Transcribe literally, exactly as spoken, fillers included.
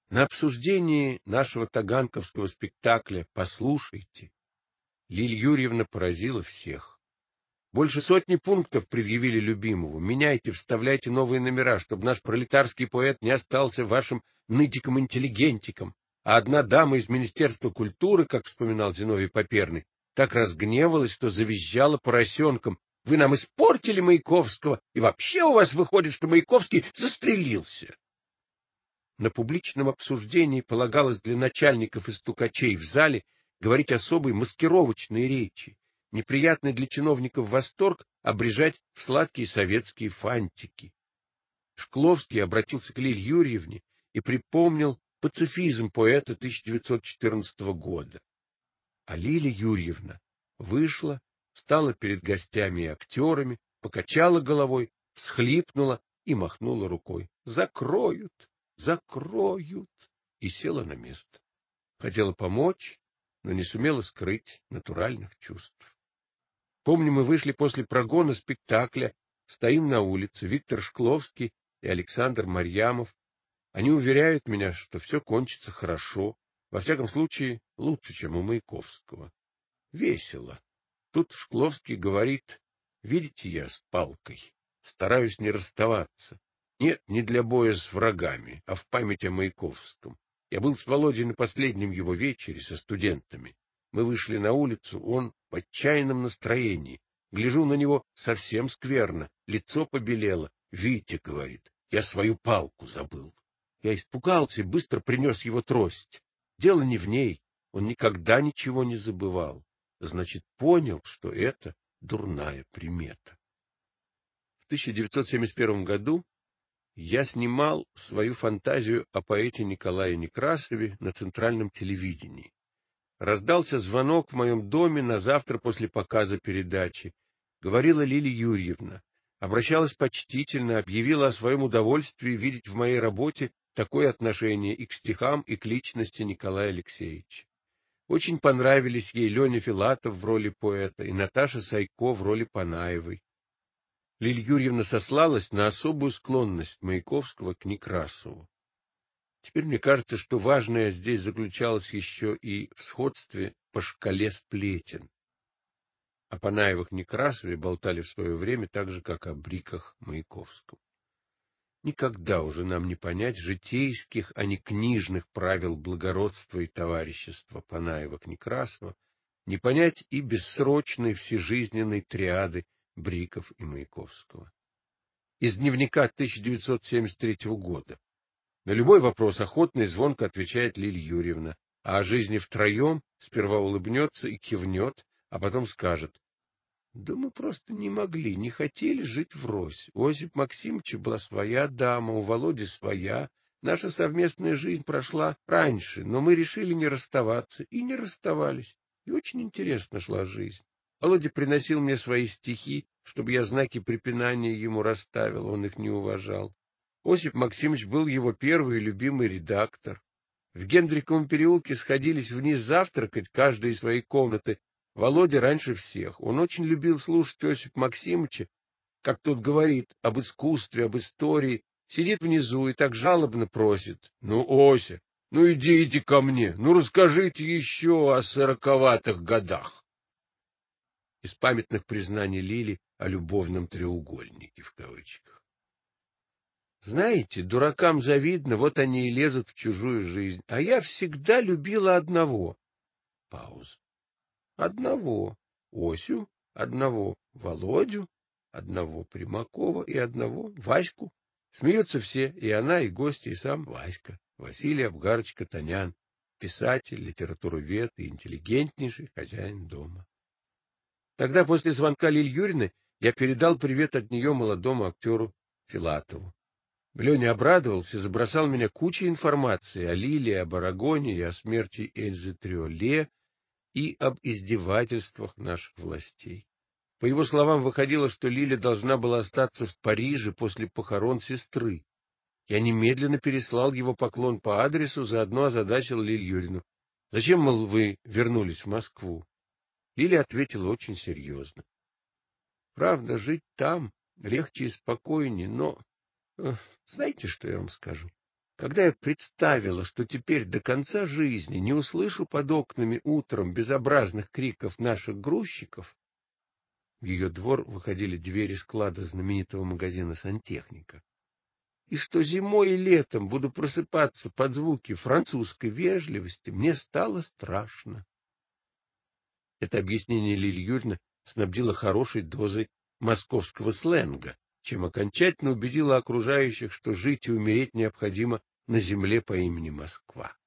На обсуждении нашего таганковского спектакля «Послушайте» Лилия Юрьевна поразила всех. Больше сотни пунктов предъявили любимому. Меняйте, вставляйте новые номера, чтобы наш пролетарский поэт не остался вашим нытиком-интеллигентиком. А одна дама из Министерства культуры, как вспоминал Зиновий Поперный, так разгневалась, что завизжала поросенком. Вы нам испортили Маяковского, и вообще у вас выходит, что Маяковский застрелился. На публичном обсуждении полагалось для начальников и стукачей в зале говорить особые маскировочные речи, неприятный для чиновников восторг обрежать в сладкие советские фантики. Шкловский обратился к Лилии Юрьевне и припомнил пацифизм поэта тысяча девятьсот четырнадцатого года. А Лилия Юрьевна вышла, стала перед гостями и актерами, покачала головой, всхлипнула и махнула рукой. «Закроют! Закроют!» и села на место. Хотела помочь, но не сумела скрыть натуральных чувств. Помню, мы вышли после прогона спектакля, стоим на улице, Виктор Шкловский и Александр Марьямов. Они уверяют меня, что все кончится хорошо, во всяком случае лучше, чем у Маяковского. Весело. Тут Шкловский говорит: видите, я с палкой, стараюсь не расставаться. Нет, не для боя с врагами, а в память о Маяковском. Я был с Володей на последнем его вечере со студентами. Мы вышли на улицу, он в отчаянном настроении. Гляжу на него совсем скверно, лицо побелело. «Витя, — говорит, — я свою палку забыл». Я испугался и быстро принес его трость. Дело не в ней, он никогда ничего не забывал. Значит, понял, что это дурная примета. В тысяча девятьсот семьдесят первом году я снимал свою фантазию о поэте Николае Некрасове на центральном телевидении. Раздался звонок в моем доме на завтра после показа передачи. Говорила Лилия Юрьевна. Обращалась почтительно, объявила о своем удовольствии видеть в моей работе такое отношение и к стихам, и к личности Николая Алексеевича. Очень понравились ей Леня Филатов в роли поэта и Наташа Сайко в роли Панаевой. Лилия Юрьевна сослалась на особую склонность Маяковского к Некрасову. Теперь мне кажется, что важное здесь заключалось еще и в сходстве по шкале сплетен. О Панаевых Некрасове болтали в свое время так же, как о бриках Маяковского. Никогда уже нам не понять житейских, а не книжных правил благородства и товарищества Панаева-Некрасова, не понять и бессрочной всежизненной триады Бриков и Маяковского. Из дневника тысяча девятьсот семьдесят третьего года. На любой вопрос охотно и звонко отвечает Лилия Юрьевна, а о жизни втроем сперва улыбнется и кивнет, а потом скажет: да мы просто не могли, не хотели жить врозь. У Осипа Максимовича была своя дама, у Володи своя. Наша совместная жизнь прошла раньше, но мы решили не расставаться и не расставались. И очень интересно шла жизнь. Володя приносил мне свои стихи, чтобы я знаки препинания ему расставил, он их не уважал. Осип Максимович был его первый и любимый редактор. В Гендриковом переулке сходились вниз завтракать, каждый из своей комнаты. Володя раньше всех. Он очень любил слушать Осипа Максимовича, как тот говорит об искусстве, об истории, сидит внизу и так жалобно просит: ну, Ося, ну идите ко мне, ну расскажите еще о сороковатых годах. Из памятных признаний Лили о любовном треугольнике в кавычках. Знаете, дуракам завидно, вот они и лезут в чужую жизнь, а я всегда любила одного. Пауза. Одного Осю, одного Володю, одного Примакова и одного Ваську. Смеются все, и она, и гости, и сам Васька, Василий Абгарович Катанян, писатель, литературовед и интеллигентнейший хозяин дома. Тогда после звонка Лилии Юрьевны я передал привет от нее молодому актеру Филатову. Леня обрадовался, забросал меня кучей информации о Лилии, об Арагоне и о смерти Эльзы Триоле, и об издевательствах наших властей. По его словам, выходило, что Лиля должна была остаться в Париже после похорон сестры. Я немедленно переслал его поклон по адресу, заодно озадачил Лилию Юрьевну. Зачем, мол, вы вернулись в Москву? Лиля ответила очень серьезно. Правда, жить там легче и спокойнее, но... Эх, знаете, что я вам скажу? Когда я представила, что теперь до конца жизни не услышу под окнами утром безобразных криков наших грузчиков, в ее двор выходили двери склада знаменитого магазина сантехника, и что зимой и летом буду просыпаться под звуки французской вежливости, мне стало страшно. Это объяснение Лилия Юрьевна снабдила хорошей дозой московского сленга, чем окончательно убедила окружающих, что жить и умереть необходимо на земле по имени Москва.